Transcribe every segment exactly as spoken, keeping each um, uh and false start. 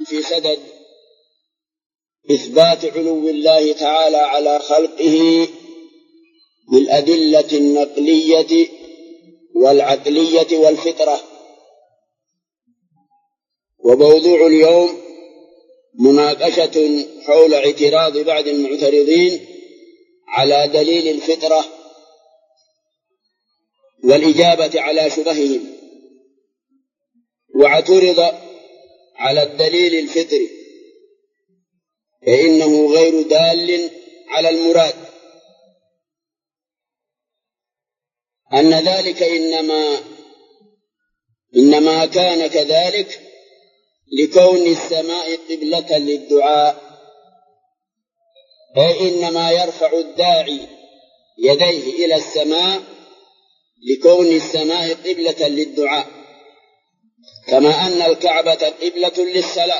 في صدد إثبات علو الله تعالى على خلقه بالأدلة النقلية والعقلية والفطرة. وموضوع اليوم مناقشة حول اعتراض بعض المعترضين على دليل الفطرة والإجابة على شبههم. واعترض على الدليل الفطري فإنه غير دال على المراد، أن ذلك إنما إنما كان كذلك لكون السماء قبلة للدعاء، أي إنما يرفع الداعي يديه إلى السماء لكون السماء قبلة للدعاء، كما أن الكعبة قبلة للصلاة.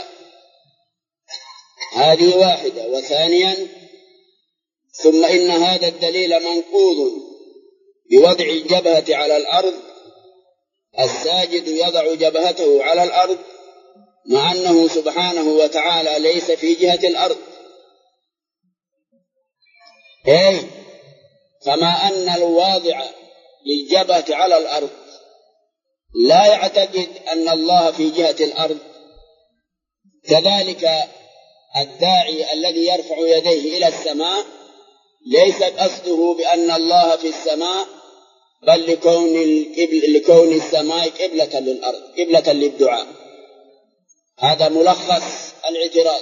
هذه واحدة. وثانيا، ثم إن هذا الدليل منقوض بوضع الجبهة على الأرض، الساجد يضع جبهته على الأرض مع أنه سبحانه وتعالى ليس في جهة الأرض، أي كما أن الواضع للجبهة على الأرض لا يعتقد أن الله في جهة الأرض، كذلك الداعي الذي يرفع يديه إلى السماء ليس قصده بأن الله في السماء، بل لكون, لكون السماء قبلة للأرض، قبلة للدعاء. هذا ملخص الاعتراض.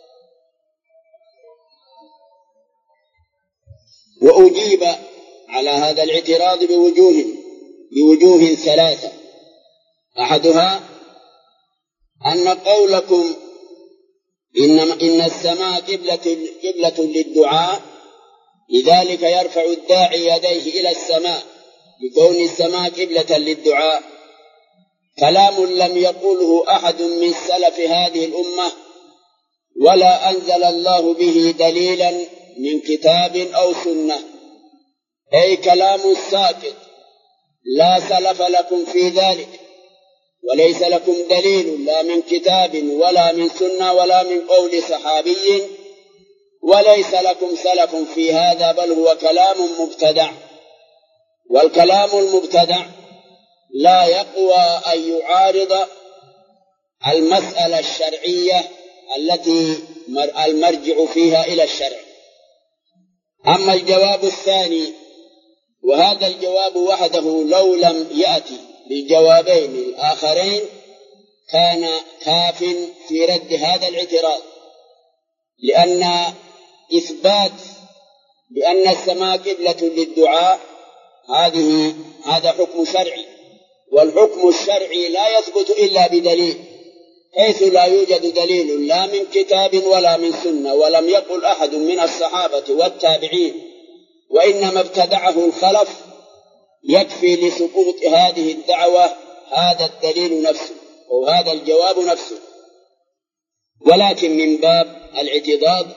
وأجيب على هذا الاعتراض بوجوه بوجوه ثلاثة. أحدها أن قولكم إن, إن السماء قبلة, قبلة للدعاء لذلك يرفع الداعي يديه إلى السماء لكون السماء قبلة للدعاء كلام لم يقوله أحد من سلف هذه الأمة، ولا أنزل الله به دليلا من كتاب أو سنة، أي كلام ساكت لا سلف لكم في ذلك، وليس لكم دليل لا من كتاب ولا من سنة ولا من قول صحابي، وليس لكم سلف في هذا، بل هو كلام مبتدع. والكلام المبتدع لا يقوى أن يعارض المسألة الشرعية التي المرجع فيها إلى الشرع. أما الجواب الثاني، وهذا الجواب وحده لو لم يأتي بالجوابين الآخرين كان كاف في رد هذا الاعتراض، لأن إثبات بأن السماء قبلة للدعاء هذه هذا حكم شرعي، والحكم الشرعي لا يثبت إلا بدليل، حيث لا يوجد دليل لا من كتاب ولا من سنة، ولم يقل أحد من الصحابة والتابعين، وإنما ابتدعه الخلف، يكفي لسقوط هذه الدعوة هذا الدليل نفسه وهذا الجواب نفسه. ولكن من باب الاعتضاد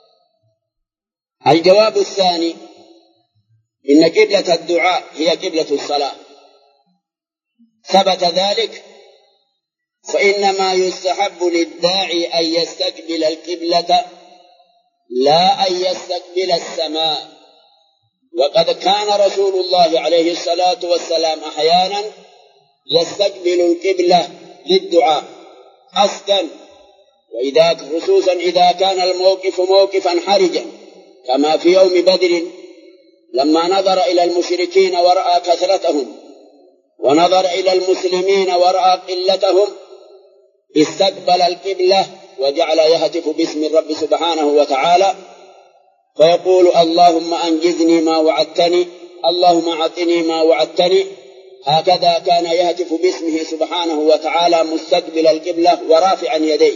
الجواب الثاني، إن قبلة الدعاء هي قبلة الصلاة، ثبت ذلك، فإنما يستحب للداعي أن يستقبل القبلة لا أن يستقبل السماء. وقد كان رسول الله عليه الصلاة والسلام أحيانا يستقبل القبلة للدعاء قصدا، وإذا خصوصا إذا كان الموقف موقفا حرجا، كما في يوم بدر لما نظر إلى المشركين ورأى كثرتهم ونظر إلى المسلمين ورأى قلتهم استقبل القبلة وجعل يهتف باسم الرب سبحانه وتعالى فيقول: اللهم أنجزني ما وعدتني، اللهم أعطني ما وعدتني. هكذا كان يهتف باسمه سبحانه وتعالى مستقبل القبلة ورافعا يديه.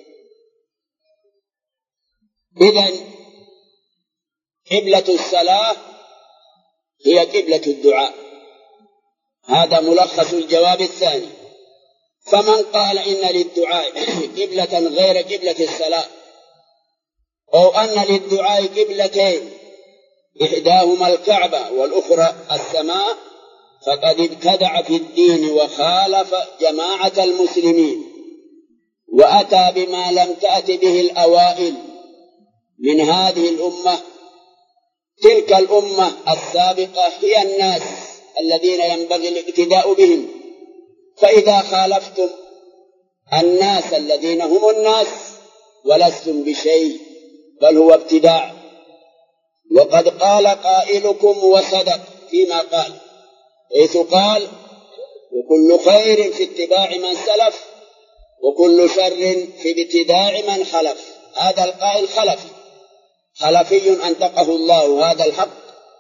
إذن قبلة الصلاة هي قبلة الدعاء. هذا ملخص الجواب الثاني. فمن قال إن للدعاء قبلة غير قبلة الصلاة، أو أن للدعاء قبلتين إحداهما الكعبة والأخرى السماء، فقد ابتدع في الدين وخالف جماعة المسلمين، وأتى بما لم تأت به الأوائل من هذه الأمة. تلك الأمة السابقة هي الناس الذين ينبغي الاقتداء بهم، فإذا خالفتم الناس الذين هم الناس ولستم بشيء، بل هو ابتداع. وقد قال قائلكم وصدق فيما قال، حيث قال: وكل خير في اتباع من سلف، وكل شر في ابتداع من خلف. هذا القائل خلفي خلفي أنطقه الله هذا الحق،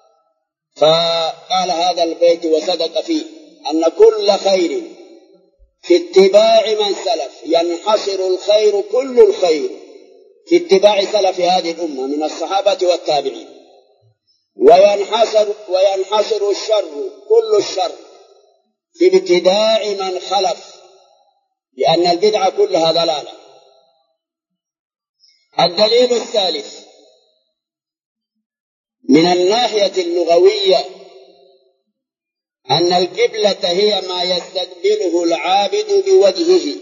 فقال هذا البيت وصدق فيه أن كل خير في اتباع من سلف، ينحصر الخير كل الخير في اتباع سلف هذه الأمة من الصحابة والتابعين، وينحصر, وينحصر الشر كل الشر في ابتداع من خلف، لأن البدعة كلها ضلالة. الدليل الثالث من الناحية اللغوية أن القبلة هي ما يستقبله العابد بوجهه،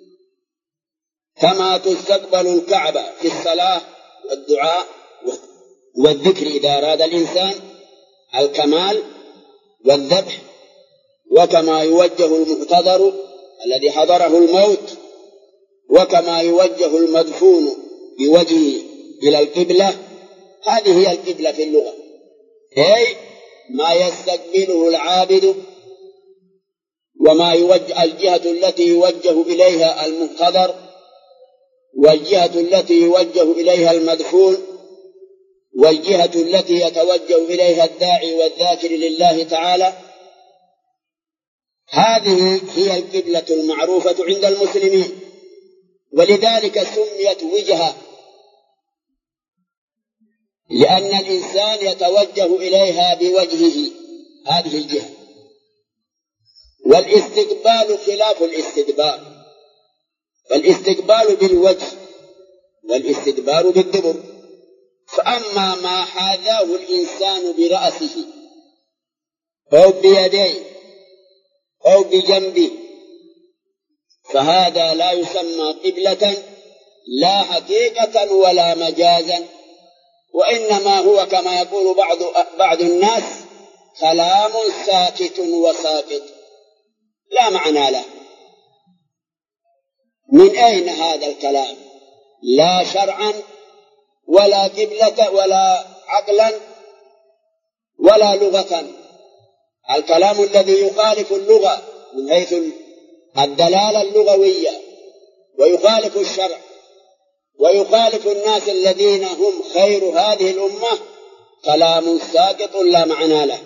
كما تستقبل الكعبة في الصلاة والدعاء والذكر إذا أراد الإنسان الكمال والذبح، وكما يوجه المحتضر الذي حضره الموت، وكما يوجه المدفون بوجهه إلى القبلة. هذه هي القبلة في اللغة، أي ما يستقبله العابد، وما يوجه الجهة التي يوجه إليها المحتضر، والجهة التي يوجه إليها المدفون، والجهة التي يتوجه إليها الداعي والذاكر لله تعالى. هذه هي القبلة المعروفة عند المسلمين، ولذلك سميت وجهة، لأن الإنسان يتوجه إليها بوجهه هذه الجهة. والاستقبال خلاف الاستدبار، فالاستقبال بالوجه والاستدبار بالدبر. فأما ما حاذاه الإنسان برأسه أو بيديه أو بجنبه فهذا لا يسمى قبلة، لا حقيقة ولا مجازا، وإنما هو كما يقول بعض بعض الناس كلام ساكت وساقط لا معنى له. من أين هذا الكلام؟ لا شرعا ولا قبلة ولا عقلا ولا لغة. الكلام الذي يخالف اللغة من حيث الدلالة اللغوية، ويخالف الشرع، ويخالف الناس الذين هم خير هذه الأمة، كلام ساقط لا معنى له.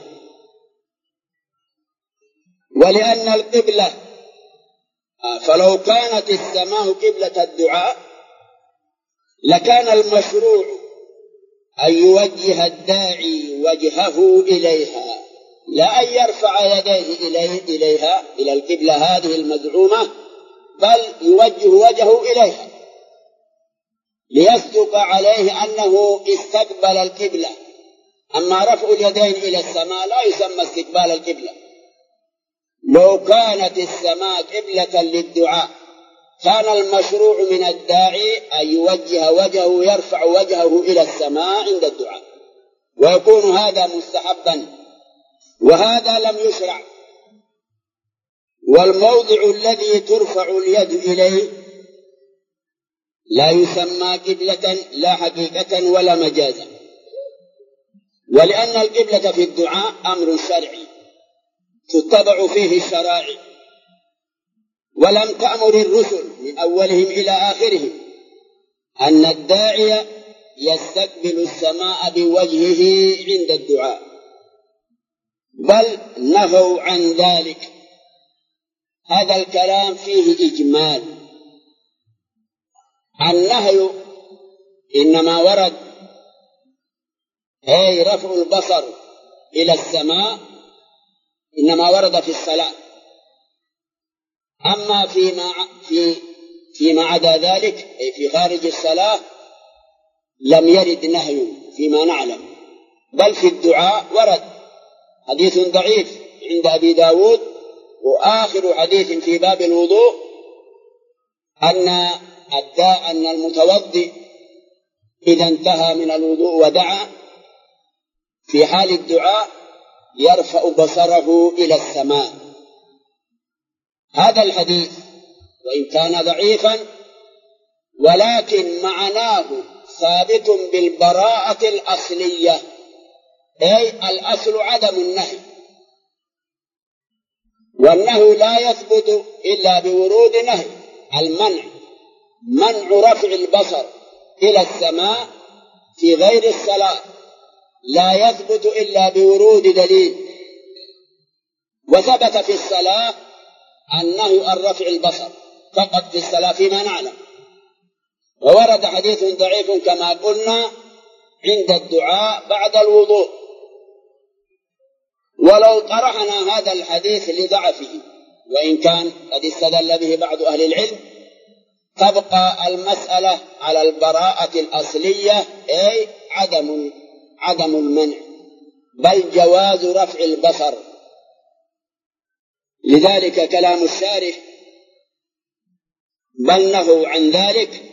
ولأن القبلة فلو كانت السماء قبلة الدعاء لكان المشروع أن يوجه الداعي وجهه إليها، لا أن يرفع يديه إليه إليها إلى القبلة هذه المزعومة، بل يوجه وجهه إليها ليصدق عليه أنه استقبل القبلة. أما رفع اليدين إلى السماء لا يسمى استقبال القبلة. لو كانت السماء قبلة للدعاء كان المشروع من الداعي أن يوجه وجهه، يرفع وجهه إلى السماء عند الدعاء، ويكون هذا مستحبا، وهذا لم يشرع. والموضع الذي ترفع اليد إليه لا يسمى قبلة لا حقيقة ولا مجازا. ولأن القبلة في الدعاء أمر شرعي تتبع فيه الشرائع، ولم تأمر الرسل من أولهم إلى آخرهم أن الداعي يستقبل السماء بوجهه عند الدعاء، بل نهوا عن ذلك. هذا الكلام فيه إجمال. النهي إنما ورد أي رفع البصر إلى السماء إنما ورد في الصلاة. أما فيما في فيما عدا ذلك أي في خارج الصلاة لم يرد نهي فيما نعلم، بل في الدعاء ورد حديث ضعيف عند أبي داود وآخر حديث في باب الوضوء أن الداء أن المتوضئ إذا انتهى من الوضوء ودعا في حال الدعاء يرفع بصره إلى السماء. هذا الحديث وإن كان ضعيفا ولكن معناه ثابت بالبراءة الأصلية، أي الأصل عدم النهي، والنهي لا يثبت إلا بورود نهي. المنع منع رفع البصر إلى السماء في غير الصلاة لا يثبت إلا بورود دليل، وثبت في الصلاة النهي عن رفع البصر فقط في الصلاة فيما نعلم، وورد حديث ضعيف كما قلنا عند الدعاء بعد الوضوء. ولو طرحنا هذا الحديث لضعفه وإن كان قد استدل به بعض أهل العلم، تبقى المسألة على البراءة الأصلية، أي عدم عدم المنع بل جواز رفع البصر. لذلك كلام الشارح بل نهوا عن ذلك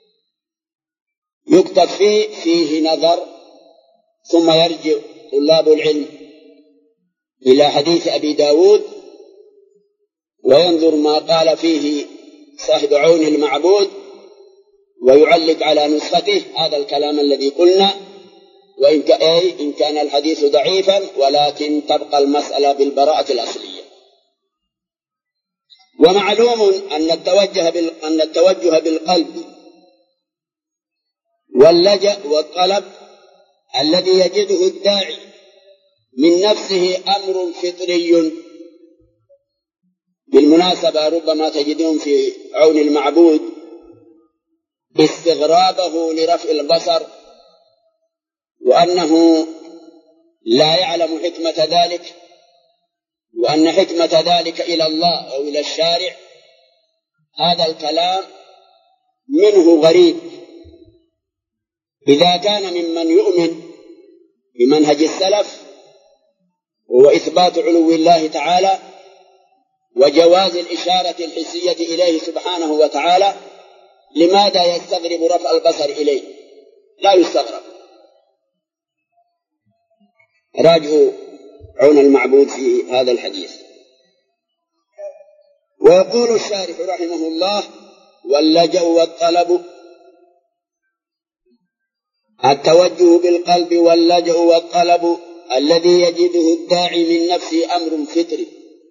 يكتب فيه فيه نظر، ثم يرجع طلاب العلم إلى حديث أبي داود وينظر ما قال فيه صاحب عون المعبود ويعلق على نسخته هذا الكلام الذي قلنا، وإن إن كان الحديث ضعيفا ولكن تبقى المسألة بالبراءة الأصلية. ومعلوم أن التوجه أن التوجه بالقلب واللجأ والطلب الذي يجده الداعي من نفسه أمر فطري. بالمناسبة ربما تجدون في عون المعبود استغرابه لرفع البصر وأنه لا يعلم حكمة ذلك، وأن حكمة ذلك إلى الله أو إلى الشارع. هذا الكلام منه غريب إذا كان ممن يؤمن بمنهج السلف وهو إثبات علو الله تعالى وجواز الإشارة الحسية إليه سبحانه وتعالى. لماذا يستغرب رفع البصر إليه؟ لا يستغرب. راجعوا عون المعبود في هذا الحديث. ويقول الشارح رحمه الله: واللجأ والطلب التوجه بالقلب واللجأ والطلب الذي يجده الداعي من نفسه أمر فطري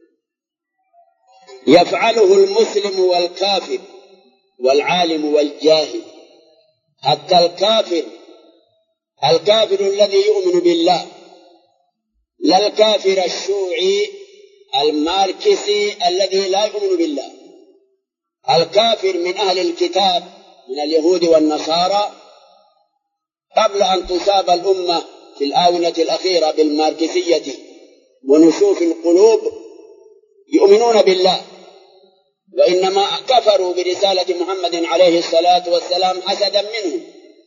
يفعله المسلم والكافر والعالم والجاهل. حتى الكافر الكافر الذي يؤمن بالله، لا الكافر الشيوعي الماركسي الذي لا يؤمن بالله. الكافر من أهل الكتاب من اليهود والنصارى قبل أن تصاب الأمة في الآونة الأخيرة بالماركسية ونشوف القلوب يؤمنون بالله، وإنما كفروا برسالة محمد عليه الصلاة والسلام حسدا منه.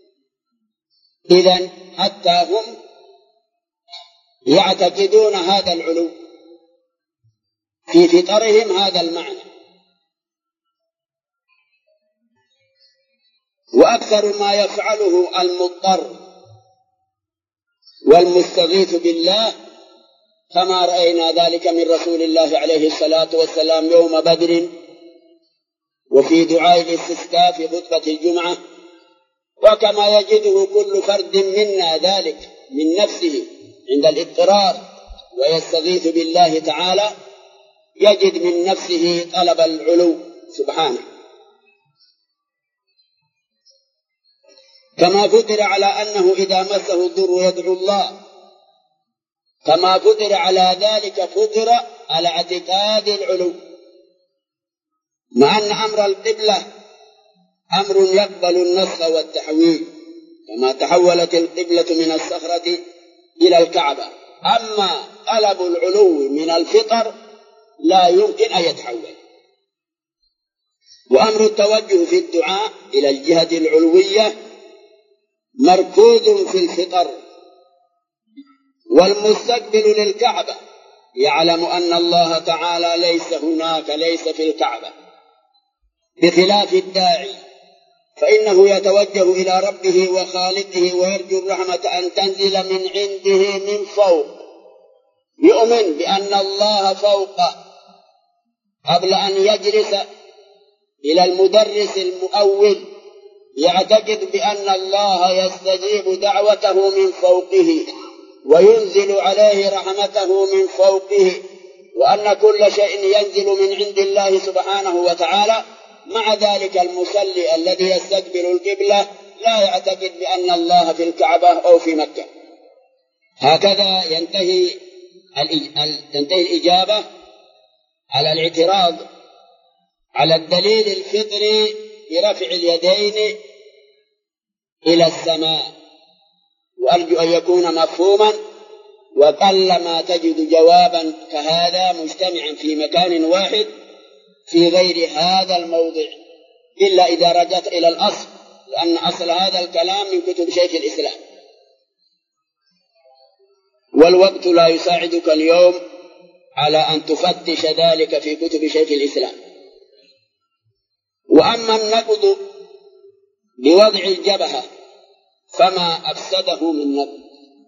إذن حتى هم يعتقدون هذا العلو في فطرهم هذا المعنى. وأكثر ما يفعله المضطر والمستغيث بالله كما رأينا ذلك من رسول الله عليه الصلاة والسلام يوم بدر وفي دعاء الاستسقاء في خطبة الجمعة، وكما يجده كل فرد منا ذلك من نفسه عند الاضطرار ويستغيث بالله تعالى، يجد من نفسه طلب العلو سبحانه. كما فطر على أنه إذا مسه الضر يدعو الله، كما فطر على ذلك فطر على اعتقاد العلو، مع أن أمر القبلة أمر يقبل النسخ والتحويل، كما تحولت القبلة من الصخرة إلى الكعبة. أما طلب العلو من الفطر لا يمكن أن يتحول. وأمر التوجه في الدعاء إلى الجهة العلوية مركوز في الفطر. والمستقبل للكعبة يعلم أن الله تعالى ليس هناك، ليس في الكعبة، بخلاف الداعي فإنه يتوجه إلى ربه وخالقه ويرجو الرحمة أن تنزل من عنده من فوق، يؤمن بأن الله فوقه قبل أن يجلس إلى المدرس المؤول، يعتقد بأن الله يستجيب دعوته من فوقه وينزل عليه رحمته من فوقه، وأن كل شيء ينزل من عند الله سبحانه وتعالى. مع ذلك المصلي الذي يستقبل القبلة لا يعتقد بأن الله في الكعبة أو في مكة. هكذا ينتهي تنتهي الإجابة على الاعتراض على الدليل الفطري برفع اليدين إلى السماء، وأرجو أن يكون مفهوما، وقل ما تجد جوابا كهذا مجتمعا في مكان واحد في غير هذا الموضع إلا إذا رجعت إلى الأصل، لأن أصل هذا الكلام من كتب شيخ الإسلام، والوقت لا يساعدك اليوم على أن تفتش ذلك في كتب شيخ الإسلام. وأما النقض بوضع الجبهة فما أفسده من نقض،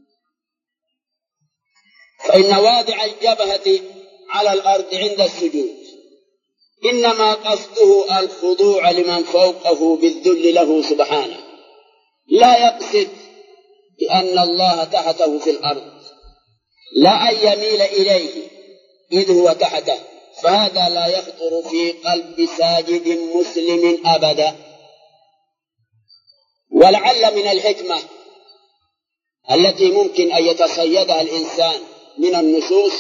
فإن واضع الجبهة على الأرض عند السجود إنما قصده الخضوع لمن فوقه بالذل له سبحانه، لا يقصد بأن الله تحته في الأرض، لا أن يميل إليه إذ هو تحته، فهذا لا يخطر في قلب ساجد مسلم أبدا. ولعل من الحكمة التي ممكن أن يتصيدها الإنسان من النصوص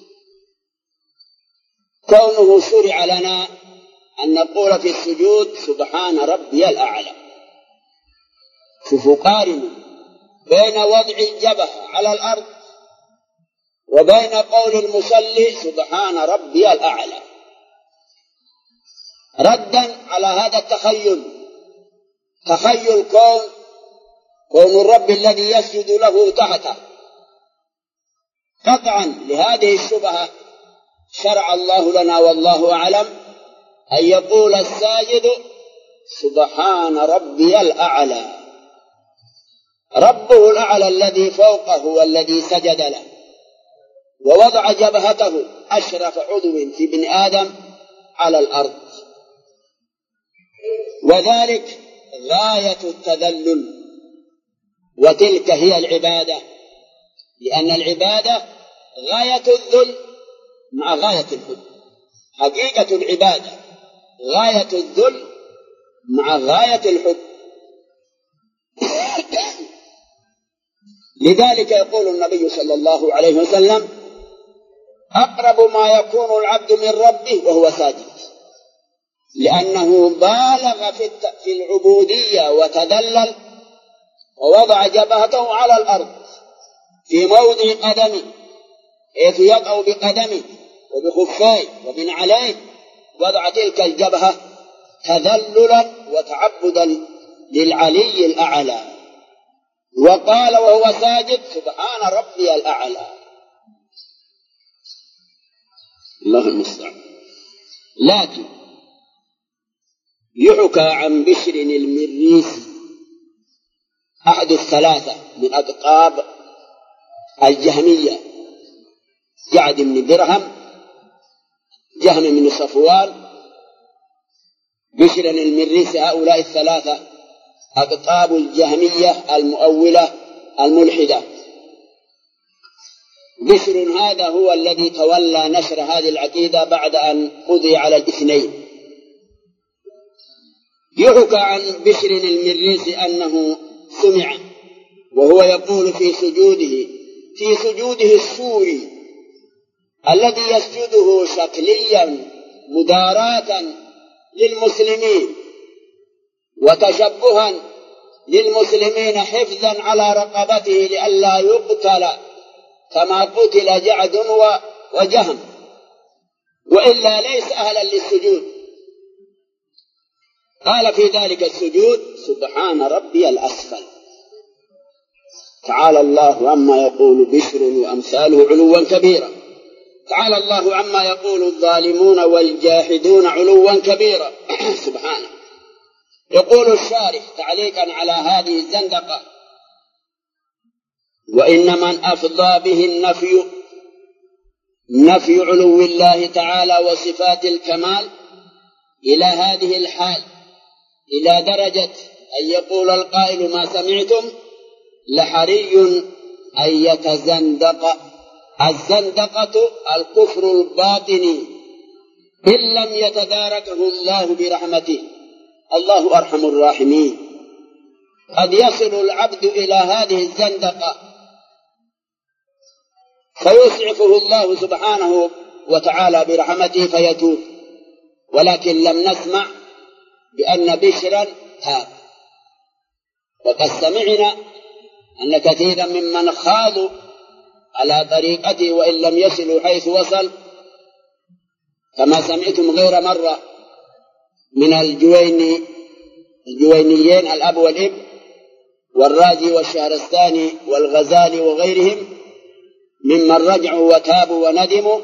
كونه شرع لنا أن نقول في السجود سبحان ربي الأعلى. شوفوا قارنوا بين وضع الجبهة على الأرض وبين قول المصلي سبحان ربي الأعلى، ردا على هذا التخيل، تخيل كون كون الرب الذي يسجد له تحته. قطعا لهذه الشبهة شرع الله لنا والله أعلم أن يقول الساجد سبحان ربي الأعلى، ربه الأعلى الذي فوقه والذي سجد له، ووضع جبهته أشرف عضو في ابن آدم على الأرض، وذلك غاية التذلل، وتلك هي العبادة، لأن العبادة غاية الذل مع غاية الحب. حقيقة العبادة غاية الذل مع غاية الحب. لذلك يقول النبي صلى الله عليه وسلم أقرب ما يكون العبد من ربه وهو ساجد، لأنه بالغ في العبودية وتذلل ووضع جبهته على الأرض في موضع قدمه، حيث يقع بقدمه وبخفيه ومن عليه، وضع تلك الجبهة تذللا وتعبدا للعلي الأعلى، وقال وهو ساجد سبحان ربي الأعلى. الله المستعان. لكن يحكى عن بشر المريسي أحد الثلاثة من أقطاب الجهمية، جعد بن درهم، جهم بن صفوان، بشر المريسي، هؤلاء الثلاثة أقطاب الجهمية المؤولة الملحدة. بشر هذا هو الذي تولى نشر هذه العقيدة بعد أن قضي على الاثنين. يحكى عن بشر المريسي أنه سمع وهو يقول في سجوده في سجوده السوري الذي يسجده شكليا مداراة للمسلمين وتشبها للمسلمين حفظا على رقبته لئلا يقتل كما قتل جعد وجهم، وإلا ليس أهلا للسجود. قال في ذلك السجود سبحان ربي الأسفل. تعالى الله عما يقول بشر وأمثاله علوا كبيرا. تعالى الله عما يقول الظالمون والجاحدون علوا كبيرا. سبحانه. يقول الشارح تعليقا على هذه الزندقة: وإن من أفضى به النفي نفي علو الله تعالى وصفات الكمال إلى هذه الحال، إلى درجة أن يقول القائل ما سمعتم، لحري أن يتزندق. الزندقة الكفر الباطني إن لم يتداركه الله برحمته. الله أرحم الراحمين. قد يصل العبد إلى هذه الزندقة فيسعفه الله سبحانه وتعالى برحمته فيتوب، ولكن لم نسمع بأن بشرا تاب. وقد سمعنا أن كثيرا ممن خاضوا على طريقته وإن لم يصلوا حيث وصل، كما سمعتم غير مرة من الجويني الجوينيين الأب والابن والرازي والشهرستاني والغزالي وغيرهم ممن رجعوا وتابوا وندموا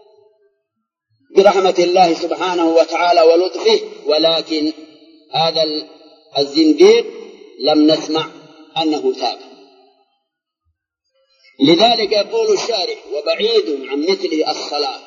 برحمة الله سبحانه وتعالى ولطفه، ولكن هذا الزنديق لم نسمع أنه تاب. لذلك يقول الشارح: وبعيد عن مثله الصلاة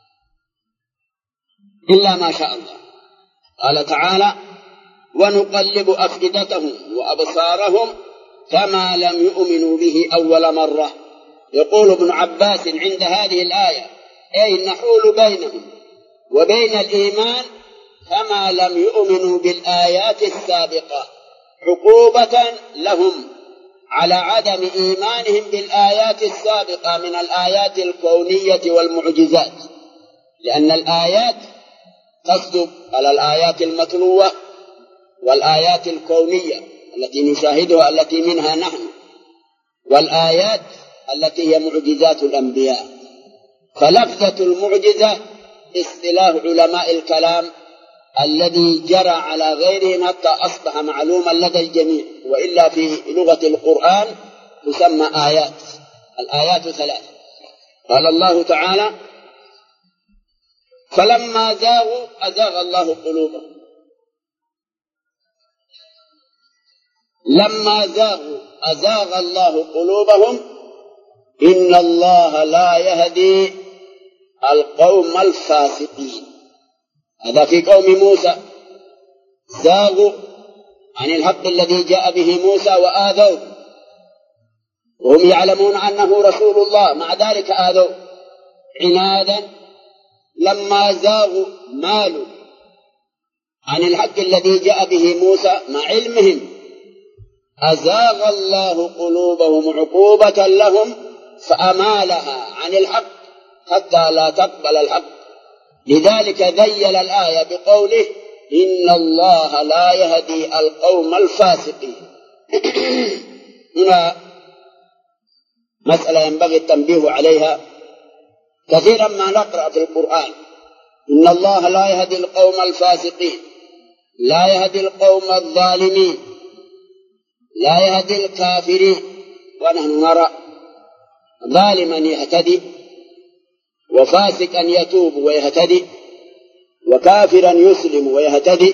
إلا ما شاء الله. قال تعالى: ونقلب أفئدتهم وأبصارهم كما لم يؤمنوا به أول مرة. يقول ابن عباس عند هذه الآية: أي نحول بينهم وبين الإيمان كما لم يؤمنوا بالآيات السابقة، عقوبة لهم على عدم إيمانهم بالآيات السابقة من الآيات الكونية والمعجزات، لأن الآيات تصدق على الآيات المتلوة والآيات الكونية التي نشاهدها التي منها نحن، والآيات التي هي معجزات الأنبياء. فلفظة المعجزة اصطلاح علماء الكلام الذي جرى على غيرهم حتى أصبح معلوما لدى الجميع، وإلا في لغة القرآن تسمى آيات. الآيات ثلاث. قال الله تعالى: فلما زاغوا أزاغ الله قلوبهم. لما زاغوا أزاغ الله قلوبهم إن الله لا يهدي القوم الفاسقين. هذا في قوم موسى، زاغوا عن الحق الذي جاء به موسى وآذوه، وهم يعلمون أنه رسول الله، مع ذلك آذوه عنادا. لما زاغوا مالوا عن الحق الذي جاء به موسى مع علمهم، أزاغ الله قلوبهم عقوبة لهم فأمالها عن الحق حتى لا تقبل الحق. لذلك ذيل الآية بقوله: إن الله لا يهدي القوم الفاسقين. هنا مسألة ينبغي التنبيه عليها. كثيرا ما نقرأ في القرآن: إن الله لا يهدي القوم الفاسقين، لا يهدي القوم الظالمين، لا يهدي الكافرين. ونحن نرى ظالما يهتدي، وفاسقا يتوب ويهتدي، وكافرا يسلم ويهتدي.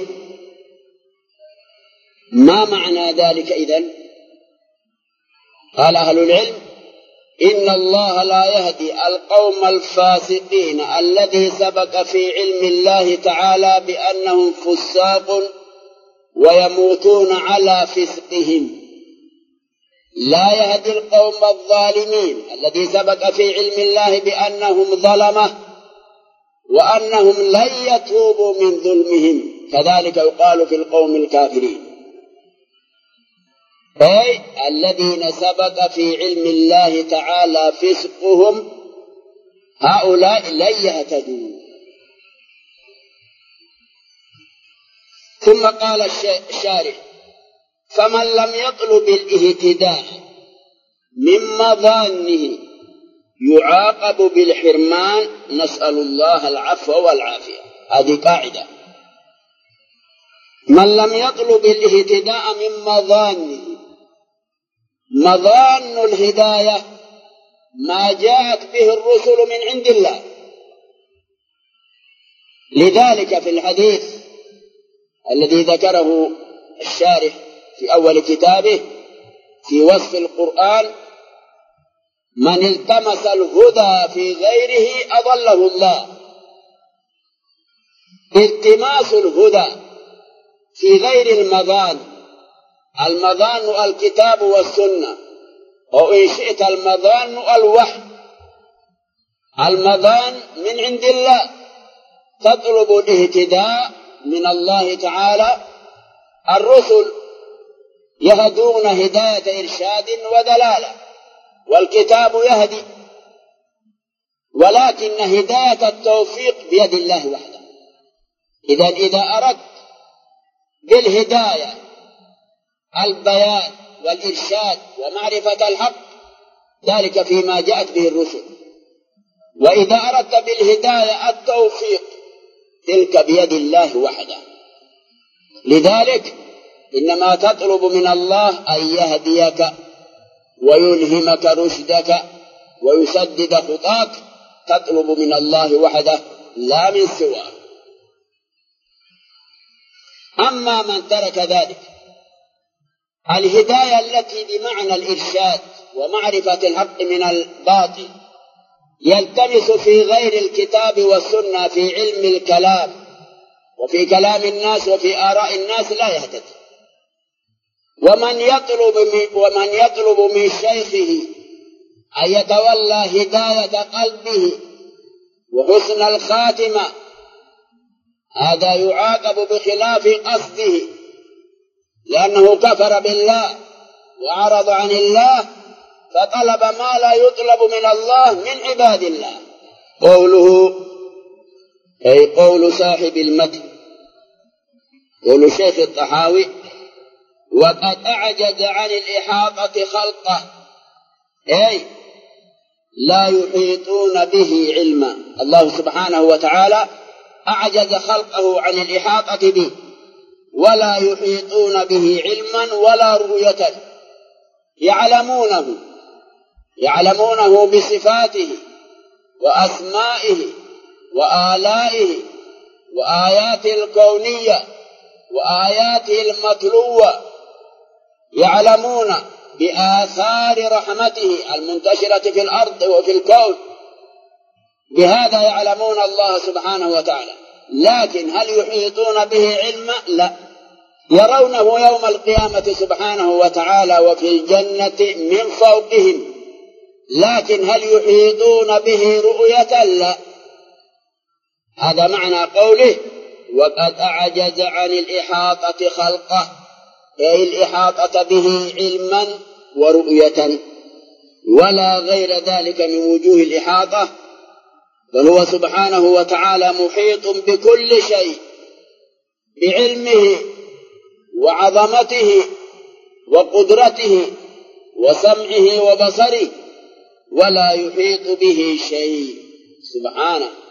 ما معنى ذلك إذن؟ قال أهل العلم: إن الله لا يهدي القوم الفاسقين الذي سبق في علم الله تعالى بأنهم فساق ويموتون على فسقهم. لا يهدي القوم الظالمين الذي سبق في علم الله بأنهم ظلمة وأنهم لن يتوبوا من ظلمهم. كذلك يقال في القوم الكافرين، أي الذين سبق في علم الله تعالى فسقهم، هؤلاء لن يهتدوا. ثم قال الشارح: فمن لم يطلب الاهتداء من مظانه يعاقب بالحرمان، نسأل الله العفو والعافية. هذه قاعدة: من لم يطلب الاهتداء من مظانه. مظان الهداية ما جاءت به الرسل من عند الله. لذلك في الحديث الذي ذكره الشارح في أول كتابه في وصف القرآن: من التمس الهدى في غيره أضله الله. التماس الهدى في غير المضان، المضان الكتاب والسنة، أو إن شئت المضان الوحي. المضان من عند الله، تطلب الاهتداء من الله تعالى. الرسل يهدون هداية إرشاد ودلالة، والكتاب يهدي، ولكن هداية التوفيق بيد الله وحده. إذا إذا أردت بالهداية البيان والإرشاد ومعرفة الحق، ذلك فيما جاءت به الرسل. وإذا أردت بالهداية التوفيق، تلك بيد الله وحده. لذلك إنما تطلب من الله أن يهديك ويلهمك رشدك ويسدد خطاك، تطلب من الله وحده لا من سواه. أما من ترك ذلك، الهداية التي بمعنى الإرشاد ومعرفة الحق من الباطل، يلتمس في غير الكتاب والسنة في علم الكلام وفي كلام الناس وفي آراء الناس، لا يهتدي. ومن يطلب من ومن يطلب من شيخه أن يتولى هداية قلبه وحسن الخاتمة، هذا يعاقب بخلاف قصده، لأنه كفر بالله وأعرض عن الله، فطلب ما لا يطلب من الله من عباد الله. قوله أي قول صاحب المتن، قول شيخ الطحاوي: وقد أعجز عن الإحاطة خلقه، أي لا يحيطون به علما. الله سبحانه وتعالى أعجز خلقه عن الإحاطة به، ولا يحيطون به علما ولا رؤية. يعلمونه يعلمونه بصفاته وأسمائه وآلائه وآياته الكونية وآياته المتلوة، يعلمون بآثار رحمته المنتشرة في الأرض وفي الكون، بهذا يعلمون الله سبحانه وتعالى. لكن هل يحيطون به علما؟ لا. يرونه يوم القيامة سبحانه وتعالى وفي الجنة من فوقهم، لكن هل يحيطون به رؤية؟ لا. هذا معنى قوله: وقد أعجز عن الإحاطة خلقه، أي الإحاطة به علما ورؤية، ولا غير ذلك من وجوه الإحاطة، بل هو سبحانه وتعالى محيط بكل شيء بعلمه وعظمته وقدرته وسمعه وبصره، ولا يحيط به شيء سبحانه.